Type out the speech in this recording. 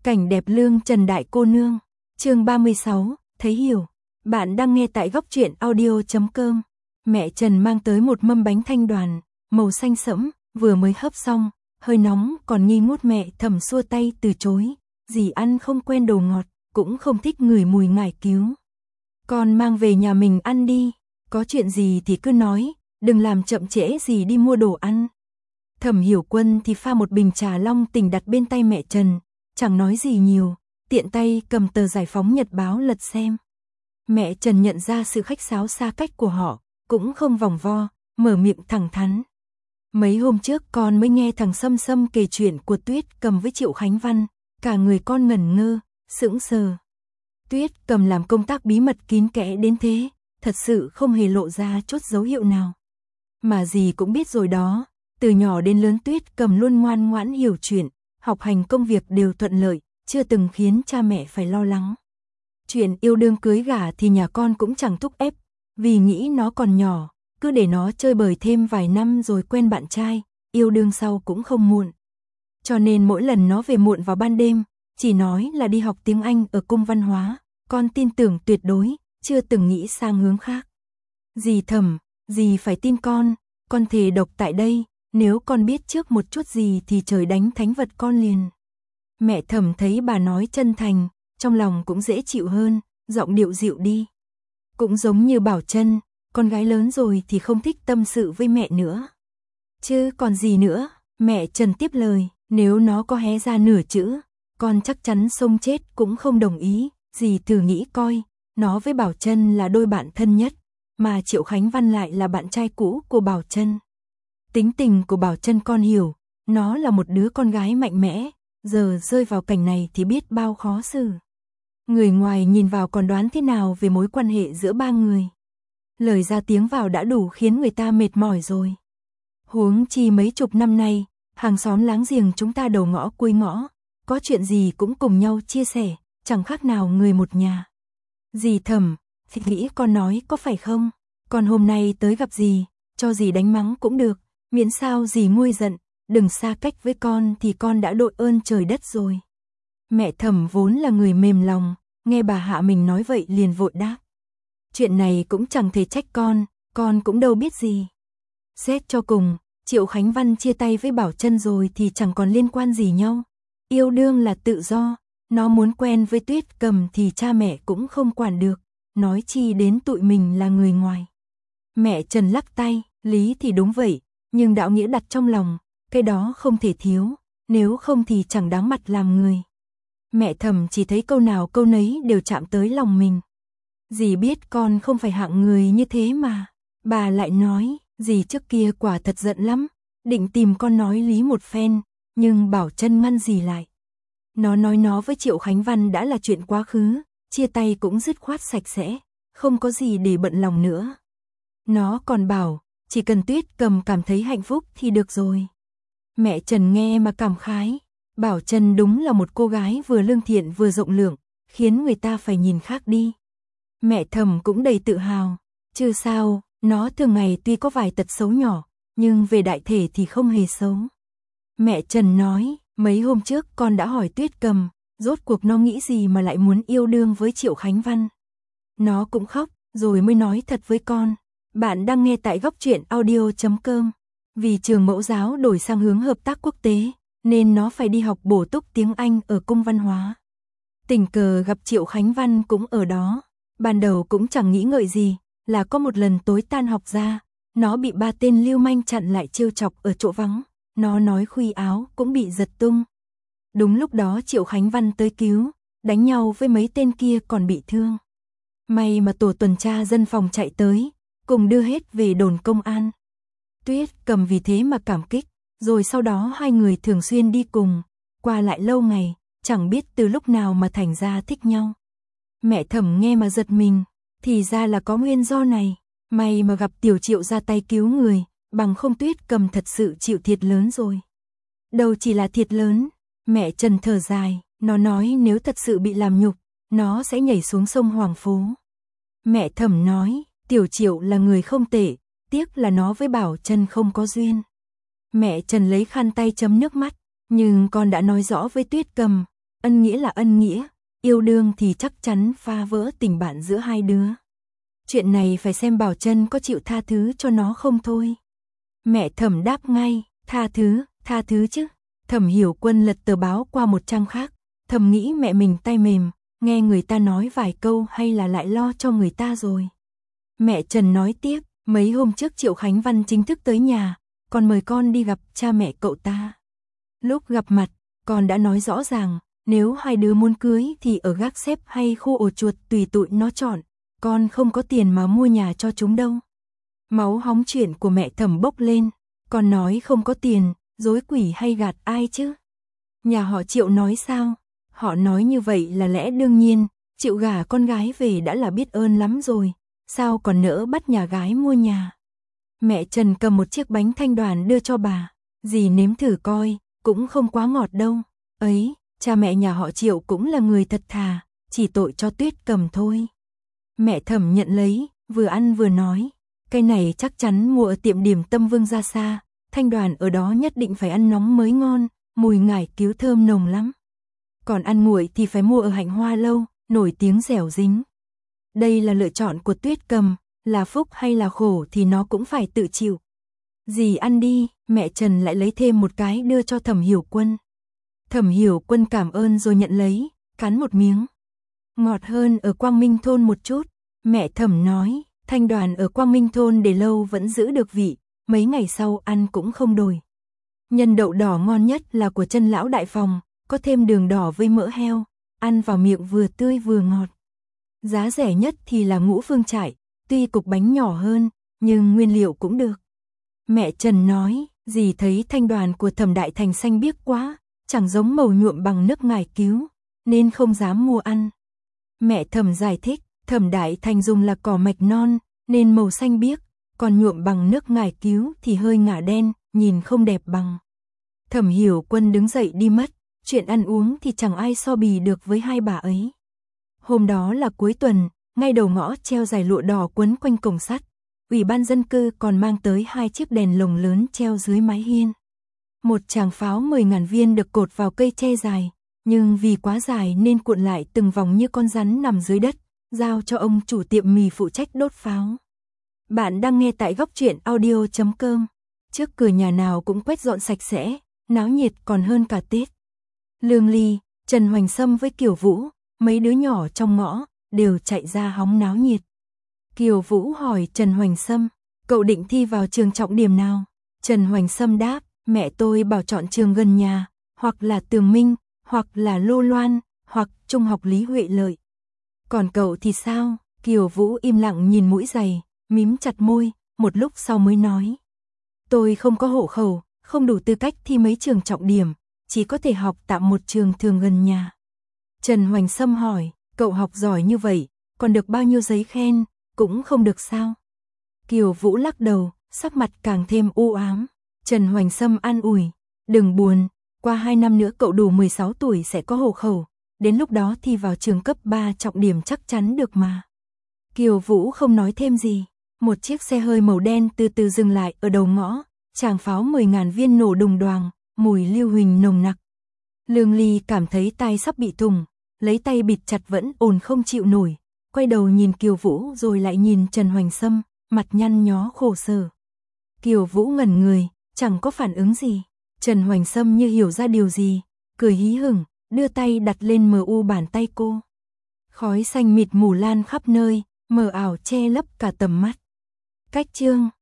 Cảnh đẹp lương Trần đại cô nương. Chương 36, thấy hiểu. Bạn đang nghe tại góc truyện audio.com. Mẹ Trần mang tới một mâm bánh thanh đoàn, màu xanh sẫm, vừa mới hấp xong, hơi nóng còn nghi ngút. Mẹ Thẩm xua tay từ chối, dì ăn không quen đồ ngọt, cũng không thích ngửi mùi ngải cứu. Con mang về nhà mình ăn đi, có chuyện gì thì cứ nói, đừng làm chậm trễ dì đi mua đồ ăn. Thẩm Hiểu Quân thì pha một bình trà long tình đặt bên tay mẹ Trần, chẳng nói gì nhiều, tiện tay cầm tờ Giải Phóng Nhật báo lật xem. Mẹ Trần nhận ra sự khách sáo xa cách của họ, cũng không vòng vo, mở miệng thẳng thắn. Mấy hôm trước con mới nghe thằng Sâm Sâm kể chuyện của Tuyết Cầm với Triệu Khánh Văn, cả người con ngẩn ngơ, sững sờ. Tuyết Cầm làm công tác bí mật kín kẽ đến thế, thật sự không hề lộ ra chút dấu hiệu nào. Mà dì cũng biết rồi đó, từ nhỏ đến lớn Tuyết Cầm luôn ngoan ngoãn hiểu chuyện, học hành công việc đều thuận lợi, chưa từng khiến cha mẹ phải lo lắng. Chuyện yêu đương cưới gả thì nhà con cũng chẳng thúc ép, vì nghĩ nó còn nhỏ, cứ để nó chơi bời thêm vài năm rồi quen bạn trai, yêu đương sau cũng không muộn. Cho nên mỗi lần nó về muộn vào ban đêm, chỉ nói là đi học tiếng Anh ở cung văn hóa, con tin tưởng tuyệt đối, chưa từng nghĩ sang hướng khác. Dì Thẩm, dì phải tin con thề độc tại đây, nếu con biết trước một chút gì thì trời đánh thánh vật con liền. Mẹ Thẩm thấy bà nói chân thành, trong lòng cũng dễ chịu hơn, giọng điệu dịu đi. Cũng giống như Bảo Trân, con gái lớn rồi thì không thích tâm sự với mẹ nữa. Chứ còn gì nữa, mẹ Trần tiếp lời, nếu nó có hé ra nửa chữ, con chắc chắn xông chết cũng không đồng ý. Dì thử nghĩ coi, nó với Bảo Trân là đôi bạn thân nhất, mà Triệu Khánh Văn lại là bạn trai cũ của Bảo Trân. Tính tình của Bảo Trân con hiểu, nó là một đứa con gái mạnh mẽ, giờ rơi vào cảnh này thì biết bao khó xử. Người ngoài nhìn vào còn đoán thế nào về mối quan hệ giữa ba người. Lời ra tiếng vào đã đủ khiến người ta mệt mỏi rồi. Huống chi mấy chục năm nay, hàng xóm láng giềng chúng ta đầu ngõ cuối ngõ, có chuyện gì cũng cùng nhau chia sẻ, chẳng khác nào người một nhà. Dì Thẩm, thì nghĩ con nói có phải không? Con hôm nay tới gặp dì, cho dì đánh mắng cũng được, miễn sao dì nguôi giận, đừng xa cách với con thì con đã đội ơn trời đất rồi. Mẹ Thẩm vốn là người mềm lòng, nghe bà Hạ mình nói vậy liền vội đáp. Chuyện này cũng chẳng thể trách con cũng đâu biết gì. Xét cho cùng, Triệu Khánh Văn chia tay với Bảo Trân rồi thì chẳng còn liên quan gì nhau. Yêu đương là tự do, nó muốn quen với Tuyết Cầm thì cha mẹ cũng không quản được, nói chi đến tụi mình là người ngoài. Mẹ Trần lắc tay, lý thì đúng vậy, nhưng đạo nghĩa đặt trong lòng, cái đó không thể thiếu, nếu không thì chẳng đáng mặt làm người. Mẹ Thẩm chỉ thấy câu nào câu nấy đều chạm tới lòng mình. Dì biết con không phải hạng người như thế mà. Bà lại nói, dì trước kia quả thật giận lắm, định tìm con nói lý một phen, nhưng Bảo Trân ngăn dì lại. Nó nói nó với Triệu Khánh Văn đã là chuyện quá khứ, chia tay cũng dứt khoát sạch sẽ, không có gì để bận lòng nữa. Nó còn bảo, chỉ cần Tuyết Cầm cảm thấy hạnh phúc thì được rồi. Mẹ Trần nghe mà cảm khái, Bảo Trân đúng là một cô gái vừa lương thiện vừa rộng lượng, khiến người ta phải nhìn khác đi. Mẹ Thẩm cũng đầy tự hào, chứ sao, nó thường ngày tuy có vài tật xấu nhỏ, nhưng về đại thể thì không hề xấu. Mẹ Trần nói, mấy hôm trước con đã hỏi Tuyết Cầm, rốt cuộc nó nghĩ gì mà lại muốn yêu đương với Triệu Khánh Văn. Nó cũng khóc, rồi mới nói thật với con. Bạn đang nghe tại góc truyện audio.com. Vì trường mẫu giáo đổi sang hướng hợp tác quốc tế, nên nó phải đi học bổ túc tiếng Anh ở cung văn hóa. Tình cờ gặp Triệu Khánh Văn cũng ở đó. Ban đầu cũng chẳng nghĩ ngợi gì, là có một lần tối tan học ra, nó bị ba tên lưu manh chặn lại trêu chọc ở chỗ vắng, nó nói khuy áo cũng bị giật tung. Đúng lúc đó Triệu Khánh Văn tới cứu, đánh nhau với mấy tên kia còn bị thương. May mà tổ tuần tra dân phòng chạy tới, cùng đưa hết về đồn công an. Tuyết Cầm vì thế mà cảm kích, rồi sau đó hai người thường xuyên đi cùng, qua lại lâu ngày, chẳng biết từ lúc nào mà thành ra thích nhau. Mẹ Thẩm nghe mà giật mình, thì ra là có nguyên do này, may mà gặp Tiểu Triệu ra tay cứu người, bằng không Tuyết Cầm thật sự chịu thiệt lớn rồi. Đâu chỉ là thiệt lớn, mẹ Trần thở dài, nó nói nếu thật sự bị làm nhục, nó sẽ nhảy xuống sông Hoàng Phố. Mẹ Thẩm nói, Tiểu Triệu là người không tệ, tiếc là nó với Bảo Trân không có duyên. Mẹ Trần lấy khăn tay chấm nước mắt, nhưng con đã nói rõ với Tuyết Cầm, ân nghĩa là ân nghĩa, yêu đương thì chắc chắn phá vỡ tình bạn giữa hai đứa. Chuyện này phải xem Bảo Trân có chịu tha thứ cho nó không thôi. Mẹ Thẩm đáp ngay, tha thứ chứ. Thẩm Hiểu Quân lật tờ báo qua một trang khác, thầm nghĩ mẹ mình tay mềm, nghe người ta nói vài câu hay là lại lo cho người ta rồi. Mẹ Trần nói tiếp, mấy hôm trước Triệu Khánh Văn chính thức tới nhà, còn mời con đi gặp cha mẹ cậu ta. Lúc gặp mặt, con đã nói rõ ràng, nếu hai đứa muốn cưới thì ở gác xếp hay khu ổ chuột tùy tụi nó chọn, con không có tiền mà mua nhà cho chúng đâu. Máu hóng chuyện của mẹ Thẩm bốc lên, con nói không có tiền, dối quỷ hay gạt ai chứ? Nhà họ Triệu nói sao? Họ nói như vậy là lẽ đương nhiên, Triệu gả con gái về đã là biết ơn lắm rồi, sao còn nỡ bắt nhà gái mua nhà. Mẹ Trần cầm một chiếc bánh thanh đoàn đưa cho bà, dì nếm thử coi, cũng không quá ngọt đâu. Ấy, cha mẹ nhà họ Triệu cũng là người thật thà, chỉ tội cho Tuyết Cầm thôi. Mẹ Thẩm nhận lấy, vừa ăn vừa nói, cái này chắc chắn mua ở tiệm điểm tâm Vương Gia Sa, thanh đoàn ở đó nhất định phải ăn nóng mới ngon, mùi ngải cứu thơm nồng lắm. Còn ăn nguội thì phải mua ở Hạnh Hoa Lâu, nổi tiếng dẻo dính. Đây là lựa chọn của Tuyết Cầm, là phúc hay là khổ thì nó cũng phải tự chịu. Dì ăn đi, mẹ Trần lại lấy thêm một cái đưa cho Thẩm Hiểu Quân. Thẩm Hiểu Quân cảm ơn rồi nhận lấy, cắn một miếng. Ngọt hơn ở Quang Minh Thôn một chút, mẹ Thẩm nói, thanh đoàn ở Quang Minh Thôn để lâu vẫn giữ được vị, mấy ngày sau ăn cũng không đổi. Nhân đậu đỏ ngon nhất là của Chân Lão Đại Phòng, có thêm đường đỏ với mỡ heo, ăn vào miệng vừa tươi vừa ngọt. Giá rẻ nhất thì là Ngũ Phương Trại, tuy cục bánh nhỏ hơn, nhưng nguyên liệu cũng được. Mẹ Trần nói, dì thấy thanh đoàn của Thẩm Đại Thành xanh biếc quá, chẳng giống màu nhuộm bằng nước ngải cứu, nên không dám mua ăn. Mẹ Thẩm giải thích, Thẩm Đại Thành dùng là cỏ mạch non, nên màu xanh biếc, còn nhuộm bằng nước ngải cứu thì hơi ngả đen, nhìn không đẹp bằng. Thẩm Hiểu Quân đứng dậy đi mất, chuyện ăn uống thì chẳng ai so bì được với hai bà ấy. Hôm đó là cuối tuần, ngay đầu ngõ treo dải lụa đỏ quấn quanh cổng sắt. Ủy ban dân cư còn mang tới 2 chiếc đèn lồng lớn treo dưới mái hiên. Một tràng pháo 10.000 viên được cột vào cây tre dài, nhưng vì quá dài nên cuộn lại từng vòng như con rắn nằm dưới đất, giao cho ông chủ tiệm mì phụ trách đốt pháo. Bạn đang nghe tại góc truyện audio.com. Trước cửa nhà nào cũng quét dọn sạch sẽ, náo nhiệt còn hơn cả Tết. Lương Ly, Trần Hoành Sâm với Kiều Vũ, mấy đứa nhỏ trong ngõ, đều chạy ra hóng náo nhiệt. Kiều Vũ hỏi Trần Hoành Sâm, cậu định thi vào trường trọng điểm nào? Trần Hoành Sâm đáp, mẹ tôi bảo chọn trường gần nhà, hoặc là Tường Minh, hoặc là Lô Loan, hoặc Trung học Lý Huệ Lợi. Còn cậu thì sao? Kiều Vũ im lặng nhìn mũi giày, mím chặt môi, một lúc sau mới nói. Tôi không có hộ khẩu, không đủ tư cách thi mấy trường trọng điểm, chỉ có thể học tạm một trường thường gần nhà. Trần Hoành Sâm hỏi, cậu học giỏi như vậy, còn được bao nhiêu giấy khen, cũng không được sao? Kiều Vũ lắc đầu, sắc mặt càng thêm u ám. Trần Hoành Sâm an ủi, đừng buồn, qua 2 năm nữa cậu đủ 16 tuổi sẽ có hộ khẩu, đến lúc đó thi vào trường cấp 3 trọng điểm chắc chắn được mà. Kiều Vũ không nói thêm gì, một chiếc xe hơi màu đen từ từ dừng lại ở đầu ngõ, tràng pháo 10.000 viên nổ đùng đoàng, mùi lưu huỳnh nồng nặc. Lương Ly cảm thấy tai sắp bị thủng, lấy tay bịt chặt vẫn ồn không chịu nổi, quay đầu nhìn Kiều Vũ rồi lại nhìn Trần Hoành Sâm, mặt nhăn nhó khổ sở. Kiều Vũ ngẩn người, chẳng có phản ứng gì. Trần Hoành Sâm như hiểu ra điều gì, cười hí hửng, đưa tay đặt lên mu bàn tay cô. Khói xanh mịt mù lan khắp nơi, mờ ảo che lấp cả tầm mắt. Cách chương